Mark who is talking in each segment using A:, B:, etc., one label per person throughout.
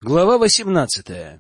A: Глава 18.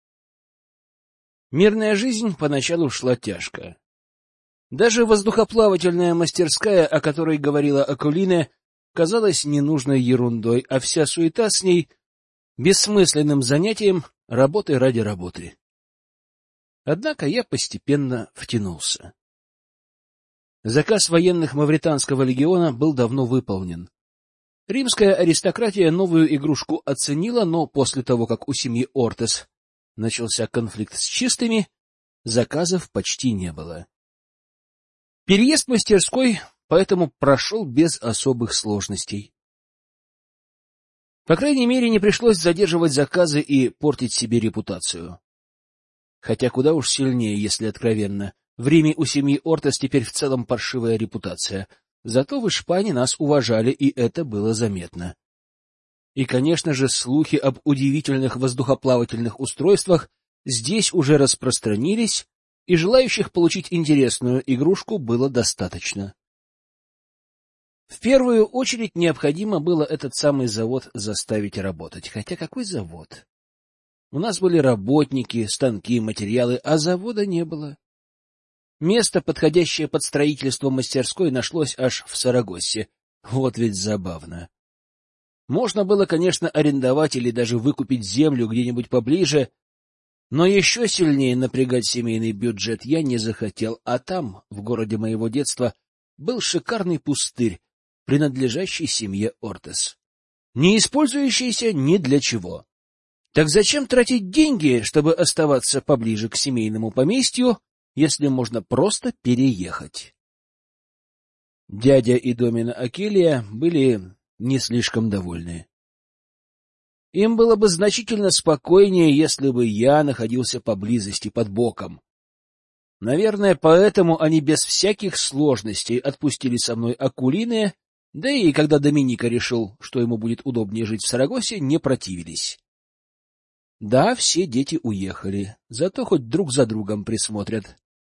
A: Мирная жизнь поначалу шла тяжко. Даже воздухоплавательная мастерская, о которой говорила Акулина, казалась ненужной ерундой, а вся суета с ней — бессмысленным занятием, работой ради работы. Однако я постепенно втянулся. Заказ военных Мавританского легиона был давно выполнен. Римская аристократия новую игрушку оценила, но после того, как у семьи Ортес начался конфликт с чистыми, заказов почти не было. Переезд мастерской поэтому прошел без особых сложностей. По крайней мере, не пришлось задерживать заказы и портить себе репутацию. Хотя куда уж сильнее, если откровенно. В Риме у семьи Ортес теперь в целом паршивая репутация. Зато в Испании нас уважали, и это было заметно. И, конечно же, слухи об удивительных воздухоплавательных устройствах здесь уже распространились, и желающих получить интересную игрушку было достаточно. В первую очередь необходимо было этот самый завод заставить работать. Хотя какой завод? У нас были работники, станки, материалы, а завода не было. Место, подходящее под строительство мастерской, нашлось аж в Сарагосе. Вот ведь забавно. Можно было, конечно, арендовать или даже выкупить землю где-нибудь поближе, но еще сильнее напрягать семейный бюджет я не захотел, а там, в городе моего детства, был шикарный пустырь, принадлежащий семье Ортес, не использующийся ни для чего. Так зачем тратить деньги, чтобы оставаться поближе к семейному поместью, если можно просто переехать? Дядя и домина Акелия были не слишком довольны. Им было бы значительно спокойнее, если бы я находился поблизости, под боком. Наверное, поэтому они без всяких сложностей отпустили со мной Акулины, да и когда Доминика решил, что ему будет удобнее жить в Сарагосе, не противились. Да, все дети уехали, зато хоть друг за другом присмотрят.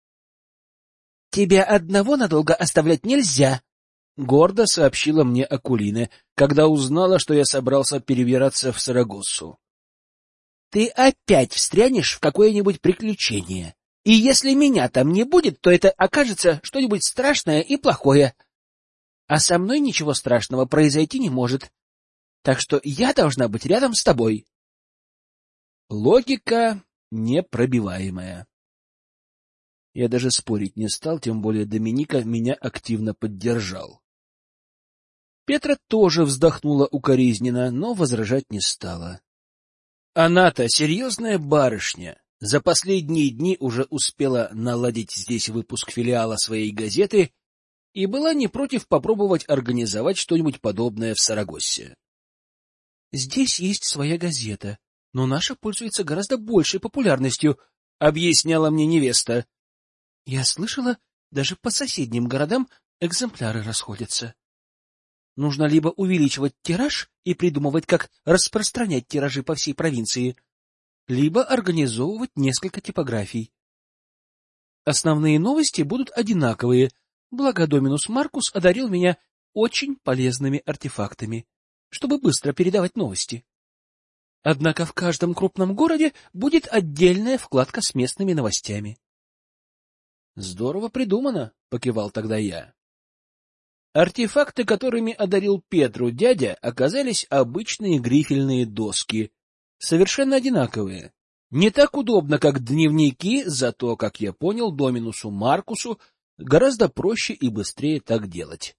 A: — Тебя одного надолго оставлять нельзя, — гордо сообщила мне Акулина, когда узнала, что я собрался перебираться в Сарагоссу. — Ты опять встрянешь в какое-нибудь приключение, и если меня там не будет, то это окажется что-нибудь страшное и плохое. А со мной ничего страшного произойти не может, так что я должна быть рядом с тобой. Логика непробиваемая. Я даже спорить не стал, тем более Доминика меня активно поддержал. Петра тоже вздохнула укоризненно, но возражать не стала. Она-то серьезная барышня. За последние дни уже успела наладить здесь выпуск филиала своей газеты и была не против попробовать организовать что-нибудь подобное в Сарагосе. — Здесь есть своя газета, но наша пользуется гораздо большей популярностью, — объясняла мне невеста. — Я слышала, даже по соседним городам экземпляры расходятся. Нужно либо увеличивать тираж и придумывать, как распространять тиражи по всей провинции, либо организовывать несколько типографий. Основные новости будут одинаковые, благо Доминус Маркус одарил меня очень полезными артефактами, чтобы быстро передавать новости. Однако в каждом крупном городе будет отдельная вкладка с местными новостями. — Здорово придумано, — покивал тогда я. Артефакты, которыми одарил Петру дядя, оказались обычные грифельные доски, совершенно одинаковые. Не так удобно, как дневники, зато, как я понял, Доминусу Маркусу гораздо проще и быстрее так делать.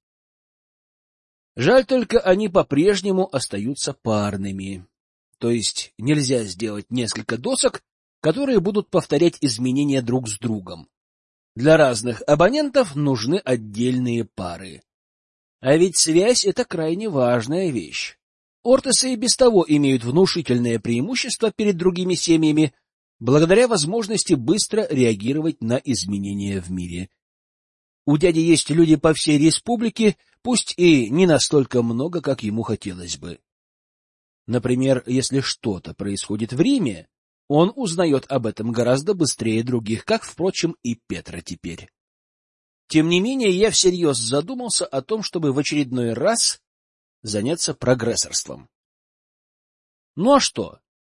A: Жаль только, они по-прежнему остаются парными. То есть нельзя сделать несколько досок, которые будут повторять изменения друг с другом. Для разных абонентов нужны отдельные пары. А ведь связь — это крайне важная вещь. Ортесы и без того имеют внушительное преимущество перед другими семьями, благодаря возможности быстро реагировать на изменения в мире. У дяди есть люди по всей республике, пусть и не настолько много, как ему хотелось бы. Например, если что-то происходит в Риме, он узнает об этом гораздо быстрее других, как, впрочем, и Петра теперь. Тем не менее, я всерьез задумался о том, чтобы в очередной раз заняться прогрессорством. Ну а что?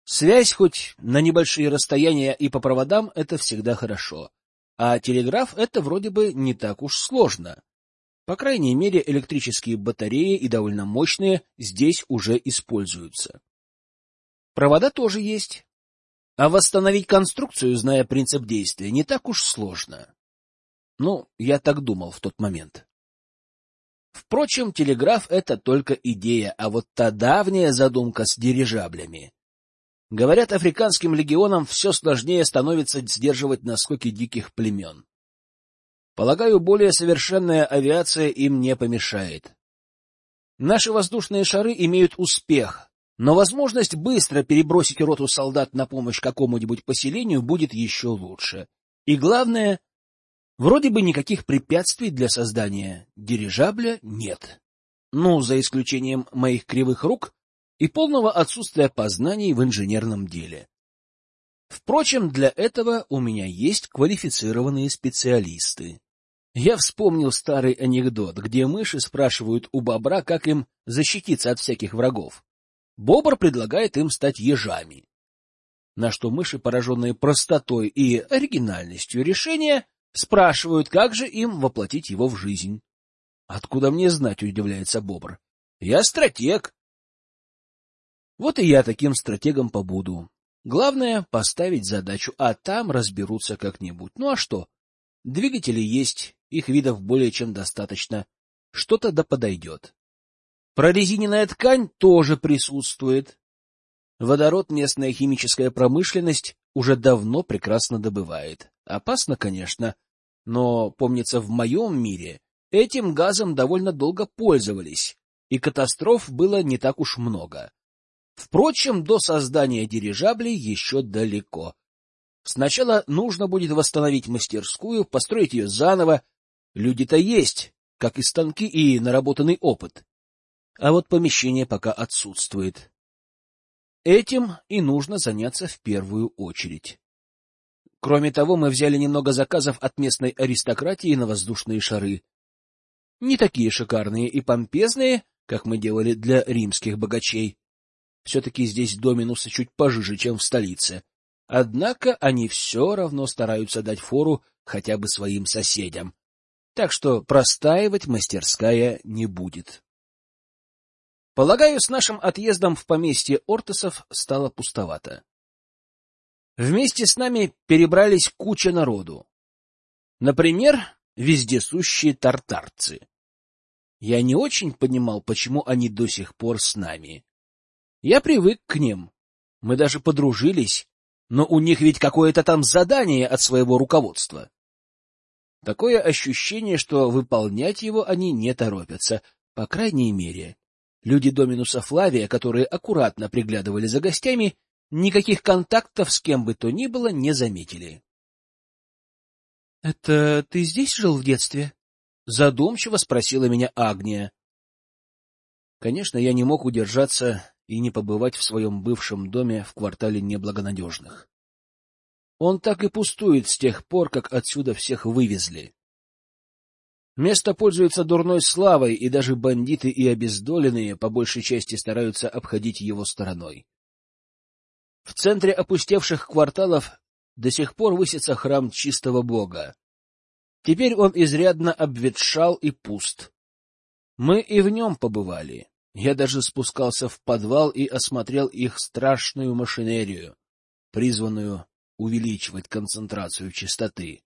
A: Связь хоть на небольшие расстояния и по проводам — это всегда хорошо. А телеграф — это вроде бы не так уж сложно. По крайней мере, электрические батареи, и довольно мощные, здесь уже используются. Провода тоже есть. А восстановить конструкцию, зная принцип действия, не так уж сложно. Ну, я так думал в тот момент. Впрочем, телеграф — это только идея, а вот та давняя задумка с дирижаблями. Говорят, африканским легионам все сложнее становится сдерживать наскоки диких племен. Полагаю, более совершенная авиация им не помешает. Наши воздушные шары имеют успех, но возможность быстро перебросить роту солдат на помощь какому-нибудь поселению будет еще лучше. И главное, вроде бы никаких препятствий для создания дирижабля нет. Ну, за исключением моих кривых рук и полного отсутствия познаний в инженерном деле. Впрочем, для этого у меня есть квалифицированные специалисты. Я вспомнил старый анекдот, где мыши спрашивают у бобра, как им защититься от всяких врагов. Бобр предлагает им стать ежами. На что мыши, пораженные простотой и оригинальностью решения, спрашивают, как же им воплотить его в жизнь. «Откуда мне знать?» — удивляется бобр. «Я стратег». Вот и я таким стратегом побуду. Главное — поставить задачу, а там разберутся как-нибудь. Ну а что? Двигатели есть, их видов более чем достаточно. Что-то да подойдет. Прорезиненная ткань тоже присутствует. Водород местная химическая промышленность уже давно прекрасно добывает. Опасно, конечно, но, помнится, в моем мире этим газом довольно долго пользовались, и катастроф было не так уж много. Впрочем, до создания дирижаблей еще далеко. Сначала нужно будет восстановить мастерскую, построить ее заново. Люди-то есть, как и станки, и наработанный опыт. А вот помещение пока отсутствует. Этим и нужно заняться в первую очередь. Кроме того, мы взяли немного заказов от местной аристократии на воздушные шары. Не такие шикарные и помпезные, как мы делали для римских богачей. Все-таки здесь доминусы чуть пожиже, чем в столице. Однако они все равно стараются дать фору хотя бы своим соседям. Так что простаивать мастерская не будет. Полагаю, с нашим отъездом в поместье Ортосов стало пустовато. Вместе с нами перебрались куча народу. Например, вездесущие тартарцы. Я не очень понимал, почему они до сих пор с нами. Я привык к ним. Мы даже подружились, но у них ведь какое-то там задание от своего руководства. Такое ощущение, что выполнять его они не торопятся. По крайней мере, люди Доминуса Флавия, которые аккуратно приглядывали за гостями, никаких контактов с кем бы то ни было не заметили. — Это ты здесь жил в детстве? — задумчиво спросила меня Агния. Конечно, я не мог удержаться и не побывать в своем бывшем доме в квартале Неблагонадежных. Он так и пустует с тех пор, как отсюда всех вывезли. Место пользуется дурной славой, и даже бандиты и обездоленные по большей части стараются обходить его стороной. В центре опустевших кварталов до сих пор высится храм чистого бога. Теперь он изрядно обветшал и пуст. Мы и в нем побывали. Я даже спускался в подвал и осмотрел их страшную машинерию, призванную увеличивать концентрацию чистоты.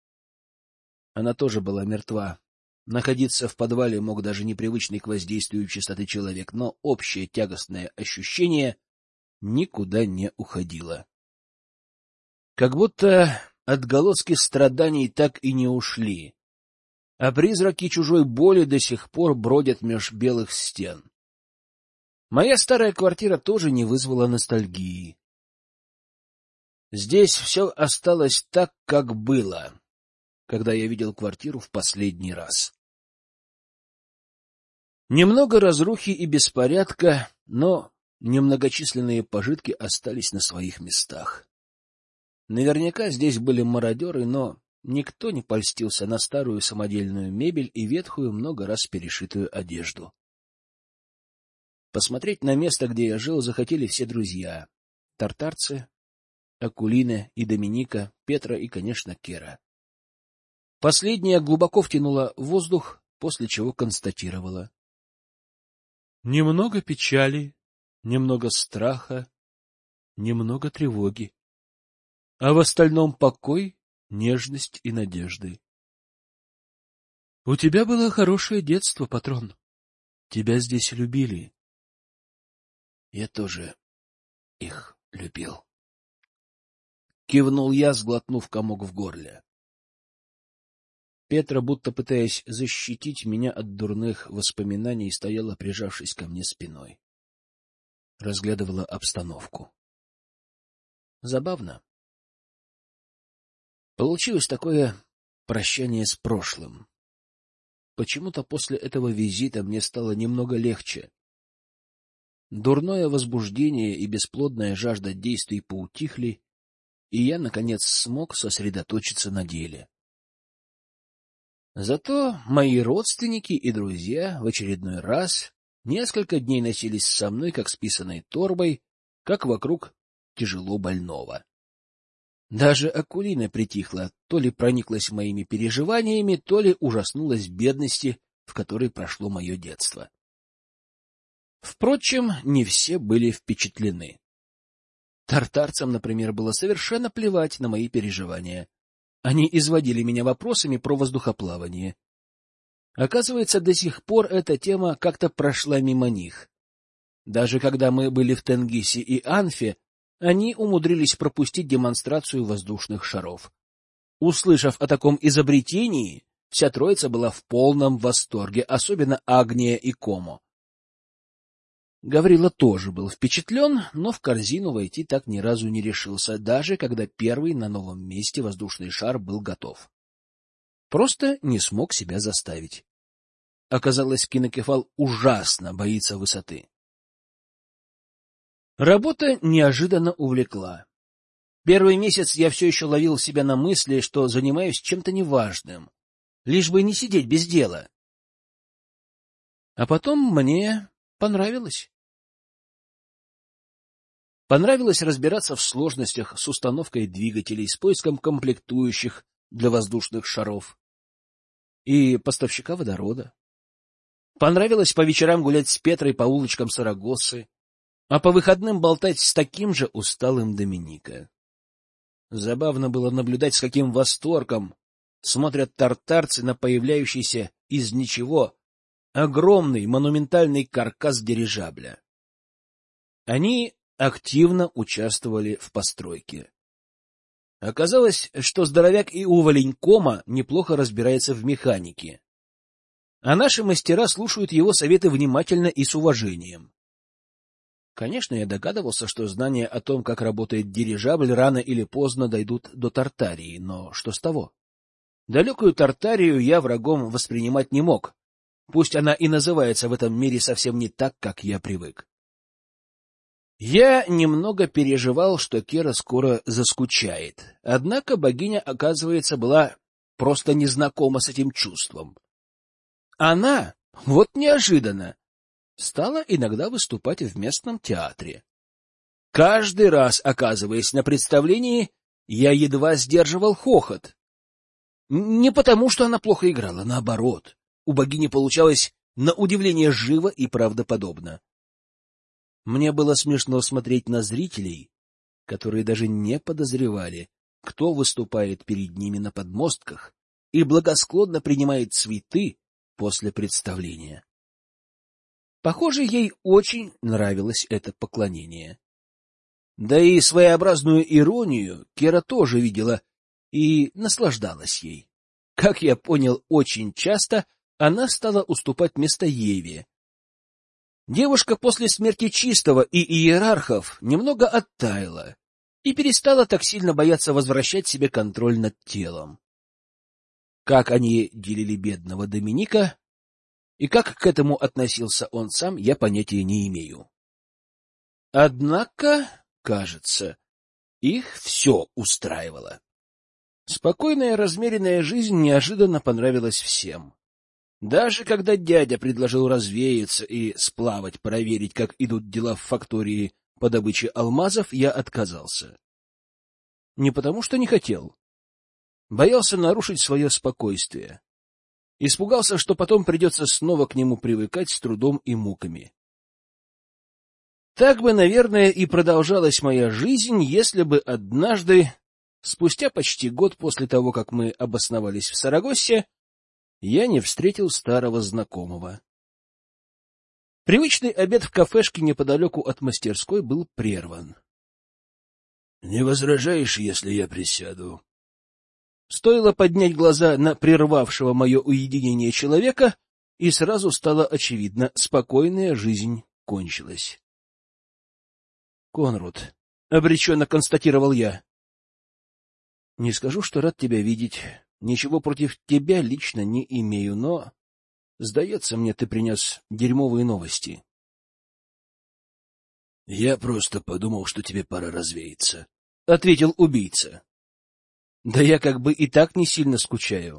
A: Она тоже была мертва. Находиться в подвале мог даже непривычный к воздействию чистоты человек, но общее тягостное ощущение никуда не уходило. Как будто отголоски страданий так и не ушли, а призраки чужой боли до сих пор бродят меж белых стен. Моя старая квартира тоже не вызвала ностальгии. Здесь все осталось так, как было, когда я видел квартиру в последний раз. Немного разрухи и беспорядка, но немногочисленные пожитки остались на своих местах. Наверняка здесь были мародеры, но никто не польстился на старую самодельную мебель и ветхую, много раз перешитую одежду. Посмотреть на место, где я жил, захотели все друзья. тартарцы, Акулина и Доминика, Петра и, конечно, Кера. Последняя глубоко втянула воздух, после чего констатировала: немного печали, немного страха, немного тревоги, а в остальном покой, нежность и надежды. У тебя было хорошее детство, патрон. Тебя здесь любили. Я тоже их любил. Кивнул я, сглотнув комок в горле. Петра, будто пытаясь защитить меня от дурных воспоминаний, стояла, прижавшись ко мне спиной. Разглядывала обстановку. Забавно. Получилось такое прощание с прошлым. Почему-то после этого визита мне стало немного легче. Дурное возбуждение и бесплодная жажда действий поутихли, и я, наконец, смог сосредоточиться на деле. Зато мои родственники и друзья в очередной раз несколько дней носились со мной, как с писаной торбой, как вокруг тяжело больного. Даже Акулина притихла, то ли прониклась моими переживаниями, то ли ужаснулась бедности, в которой прошло мое детство. Впрочем, не все были впечатлены. Тартарцам, например, было совершенно плевать на мои переживания. Они изводили меня вопросами про воздухоплавание. Оказывается, до сих пор эта тема как-то прошла мимо них. Даже когда мы были в Тенгисе и Анфе, они умудрились пропустить демонстрацию воздушных шаров. Услышав о таком изобретении, вся троица была в полном восторге, особенно Агния и Комо. Гаврила тоже был впечатлен, но в корзину войти так ни разу не решился, даже когда первый на новом месте воздушный шар был готов. Просто не смог себя заставить. Оказалось, кинокефал ужасно боится высоты. Работа неожиданно увлекла. Первый месяц я все еще ловил себя на мысли, что занимаюсь чем-то неважным, лишь бы не сидеть без дела. А потом мне понравилось. Понравилось разбираться в сложностях с установкой двигателей, с поиском комплектующих для воздушных шаров и поставщика водорода. Понравилось по вечерам гулять с Петрой по улочкам Сарагоссы, а по выходным болтать с таким же усталым Доминика. Забавно было наблюдать, с каким восторгом смотрят тартарцы на появляющийся из ничего огромный монументальный каркас дирижабля. Они активно участвовали в постройке. Оказалось, что здоровяк и уволень Кома неплохо разбирается в механике, а наши мастера слушают его советы внимательно и с уважением. Конечно, я догадывался, что знания о том, как работает дирижабль, рано или поздно дойдут до Тартарии, но что с того? Далекую Тартарию я врагом воспринимать не мог, пусть она и называется в этом мире совсем не так, как я привык. Я немного переживал, что Кера скоро заскучает, однако богиня, оказывается, была просто незнакома с этим чувством. Она, вот неожиданно, стала иногда выступать в местном театре. Каждый раз, оказываясь на представлении, я едва сдерживал хохот. Не потому, что она плохо играла, наоборот. У богини получалось на удивление живо и правдоподобно. Мне было смешно смотреть на зрителей, которые даже не подозревали, кто выступает перед ними на подмостках и благосклонно принимает цветы после представления. Похоже, ей очень нравилось это поклонение. Да и своеобразную иронию Кера тоже видела и наслаждалась ей. Как я понял, очень часто она стала уступать место Еве. Девушка после смерти Чистого и иерархов немного оттаяла и перестала так сильно бояться возвращать себе контроль над телом. Как они делили бедного Доминика и как к этому относился он сам, я понятия не имею. Однако, кажется, их все устраивало. Спокойная, размеренная жизнь неожиданно понравилась всем. Даже когда дядя предложил развеяться и сплавать, проверить, как идут дела в фактории, по добыче алмазов, я отказался. Не потому, что не хотел. Боялся нарушить свое спокойствие. Испугался, что потом придется снова к нему привыкать с трудом и муками. Так бы, наверное, и продолжалась моя жизнь, если бы однажды, спустя почти год после того, как мы обосновались в Сарагосе, я не встретил старого знакомого. Привычный обед в кафешке неподалеку от мастерской был прерван. — Не возражаешь, если я присяду? Стоило поднять глаза на прервавшего мое уединение человека, и сразу стало очевидно — спокойная жизнь кончилась. — Конрад, — обреченно констатировал я, — не скажу, что рад тебя видеть. Ничего против тебя лично не имею, но, сдается мне, ты принес дерьмовые новости. — Я просто подумал, что тебе пора развеяться, — ответил убийца. — Да я как бы и так не сильно скучаю.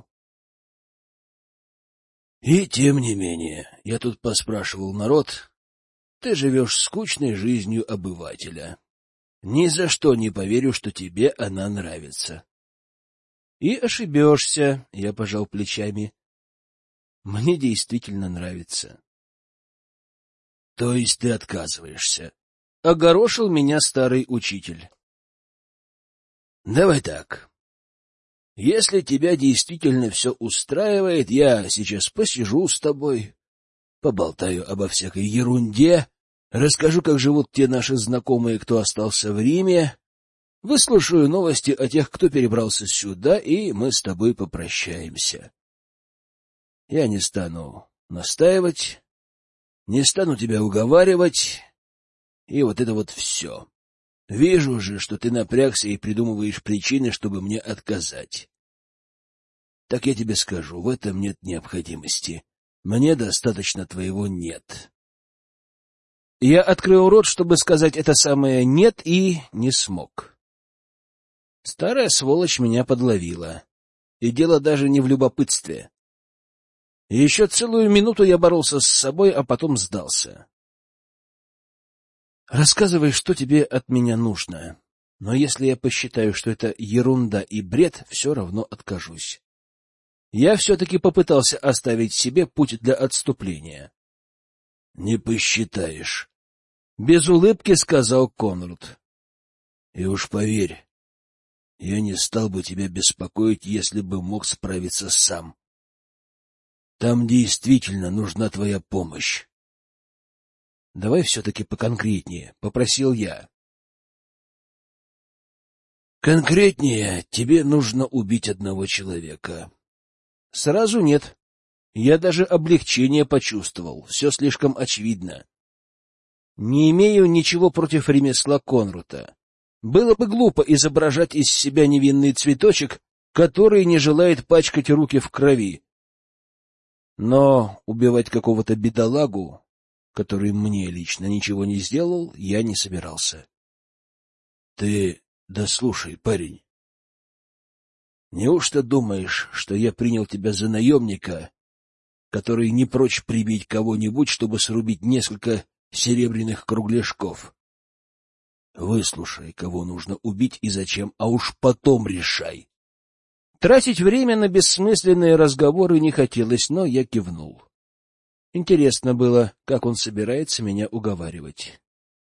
A: — И тем не менее, я тут поспрашивал народ, ты живешь скучной жизнью обывателя. Ни за что не поверю, что тебе она нравится. — И ошибешься, — я пожал плечами. — Мне действительно нравится. — То есть ты отказываешься? — огорошил меня старый учитель. — Давай так. Если тебя действительно все устраивает, я сейчас посижу с тобой, поболтаю обо всякой ерунде, расскажу, как живут те наши знакомые, кто остался в Риме, выслушаю новости о тех, кто перебрался сюда, и мы с тобой попрощаемся. Я не стану настаивать, не стану тебя уговаривать, и вот это вот все. Вижу же, что ты напрягся и придумываешь причины, чтобы мне отказать. Так я тебе скажу, в этом нет необходимости. Мне достаточно твоего «нет». Я открыл рот, чтобы сказать это самое «нет», и не смог. Старая сволочь меня подловила. И дело даже не в любопытстве. Еще целую минуту я боролся с собой, а потом сдался. Рассказывай, что тебе от меня нужно. Но если я посчитаю, что это ерунда и бред, все равно откажусь. Я все-таки попытался оставить себе путь для отступления. — Не посчитаешь, — без улыбки сказал Конрад. — И уж поверь, я не стал бы тебя беспокоить, если бы мог справиться сам. Там действительно нужна твоя помощь. — Давай все-таки поконкретнее, — попросил я. — Конкретнее тебе нужно убить одного человека. — Сразу нет. Я даже облегчение почувствовал. Все слишком очевидно. Не имею ничего против ремесла Конрада. Было бы глупо изображать из себя невинный цветочек, который не желает пачкать руки в крови. Но убивать какого-то бедолагу, который мне лично ничего не сделал, я не собирался. — Ты дослушай, парень. Неужто думаешь, что я принял тебя за наемника, который не прочь прибить кого-нибудь, чтобы срубить несколько серебряных кругляшков? Выслушай, кого нужно убить и зачем, а уж потом решай. Тратить время на бессмысленные разговоры не хотелось, но я кивнул. Интересно было, как он собирается меня уговаривать.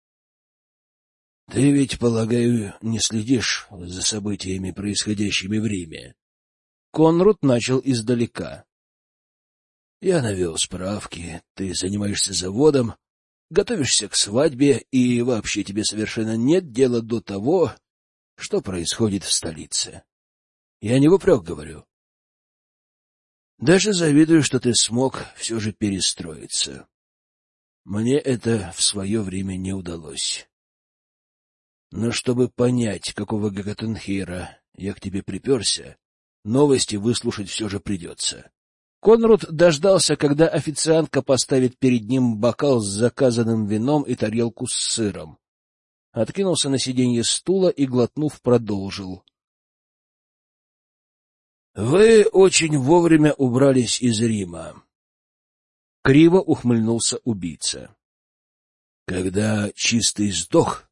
A: — Ты ведь, полагаю, не следишь за событиями, происходящими в Риме? Конрад начал издалека. — Я навел справки. Ты занимаешься заводом, готовишься к свадьбе, и вообще тебе совершенно нет дела до того, что происходит в столице. Я не в упрек говорю. Даже завидую, что ты смог все же перестроиться. Мне это в свое время не удалось. Но чтобы понять, какого Гагатенхейра я к тебе приперся, новости выслушать все же придется. Конрад дождался, когда официантка поставит перед ним бокал с заказанным вином и тарелку с сыром. Откинулся на сиденье стула и, глотнув, продолжил. — Вы очень вовремя убрались из Рима. Криво ухмыльнулся убийца. — Когда Чистый сдох,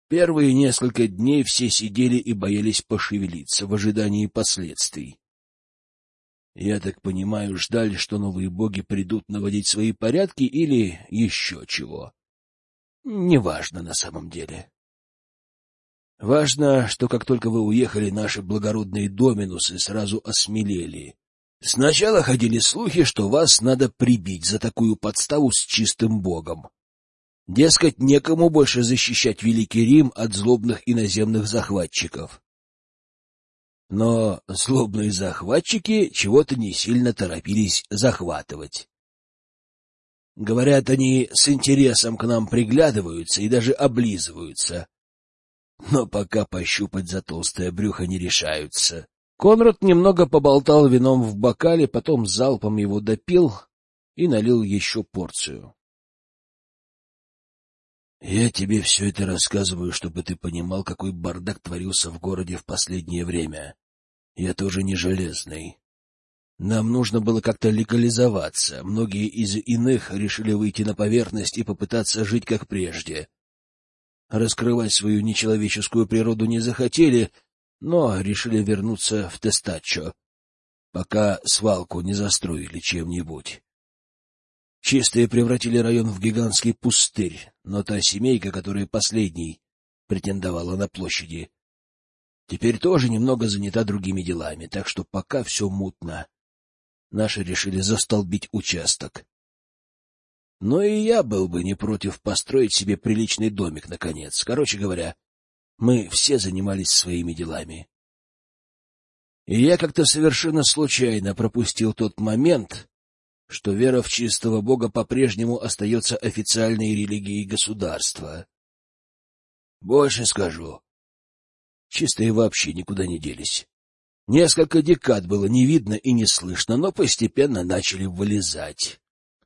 A: Первые несколько дней все сидели и боялись пошевелиться в ожидании последствий. Я так понимаю, ждали, что новые боги придут наводить свои порядки или еще чего. Неважно на самом деле. Важно, что как только вы уехали, наши благородные доминусы сразу осмелели. Сначала ходили слухи, что вас надо прибить за такую подставу с чистым богом. Дескать, некому больше защищать Великий Рим от злобных иноземных захватчиков. Но злобные захватчики чего-то не сильно торопились захватывать. Говорят, они с интересом к нам приглядываются и даже облизываются. Но пока пощупать за толстое брюхо не решаются. Конрад немного поболтал вином в бокале, потом залпом его допил и налил еще порцию. Я тебе все это рассказываю, чтобы ты понимал, какой бардак творился в городе в последнее время. Я тоже не железный. Нам нужно было как-то легализоваться. Многие из иных решили выйти на поверхность и попытаться жить как прежде. Раскрывать свою нечеловеческую природу не захотели, но решили вернуться в Тестаччо, пока свалку не застроили чем-нибудь. Чистые превратили район в гигантский пустырь, но та семейка, которая последней претендовала на площади, теперь тоже немного занята другими делами, так что пока все мутно. Наши решили застолбить участок. Но и я был бы не против построить себе приличный домик, наконец. Короче говоря, мы все занимались своими делами. И я как-то совершенно случайно пропустил тот момент, что вера в чистого Бога по-прежнему остается официальной религией государства. Больше скажу. Чистые вообще никуда не делись. Несколько декад было не видно и не слышно, но постепенно начали вылезать.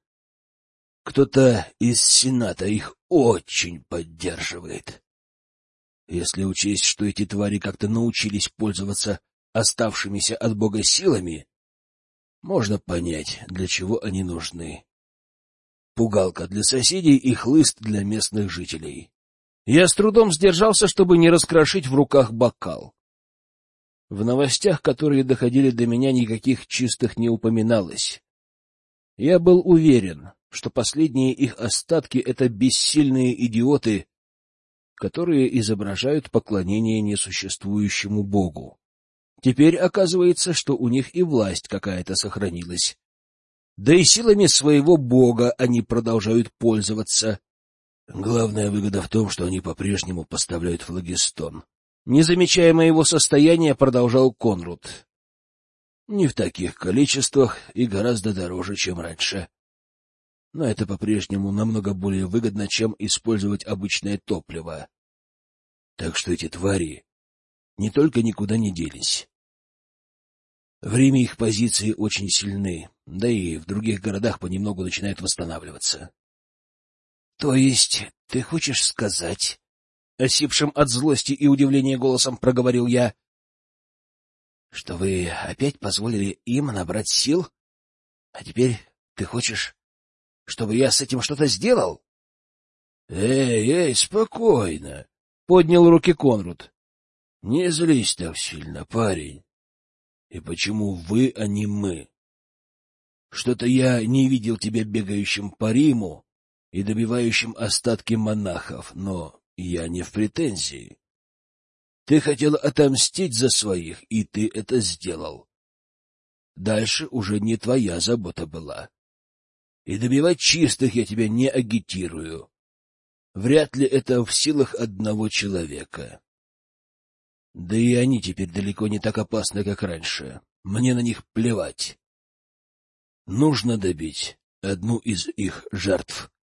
A: Кто-то из Сената их очень поддерживает. Если учесть, что эти твари как-то научились пользоваться оставшимися от Бога силами, можно понять, для чего они нужны. Пугалка для соседей и хлыст для местных жителей. Я с трудом сдержался, чтобы не раскрошить в руках бокал. В новостях, которые доходили до меня, никаких чистых не упоминалось. Я был уверен, что последние их остатки — это бессильные идиоты, которые изображают поклонение несуществующему богу. Теперь оказывается, что у них и власть какая-то сохранилась. Да и силами своего бога они продолжают пользоваться. Главная выгода в том, что они по-прежнему поставляют флагистон. Не замечая моего состояния, продолжал Конрад. Не в таких количествах и гораздо дороже, чем раньше. Но это по-прежнему намного более выгодно, чем использовать обычное топливо. Так что эти твари не только никуда не делись. В Риме их позиции очень сильны, да и в других городах понемногу начинают восстанавливаться. — То есть ты хочешь сказать... — осипшим от злости и удивления голосом проговорил я. — Что вы опять позволили им набрать сил? А теперь ты хочешь, чтобы я с этим что-то сделал? — Эй, спокойно! — поднял руки Конрад. — Не злись так сильно, парень. И почему вы, а не мы? Что-то я не видел тебя бегающим по Риму и добивающим остатки монахов, но я не в претензии. Ты хотел отомстить за своих, и ты это сделал. Дальше уже не твоя забота была. И добивать чистых я тебя не агитирую. Вряд ли это в силах одного человека. Да и они теперь далеко не так опасны, как раньше. Мне на них плевать. Нужно добить одну из их жертв.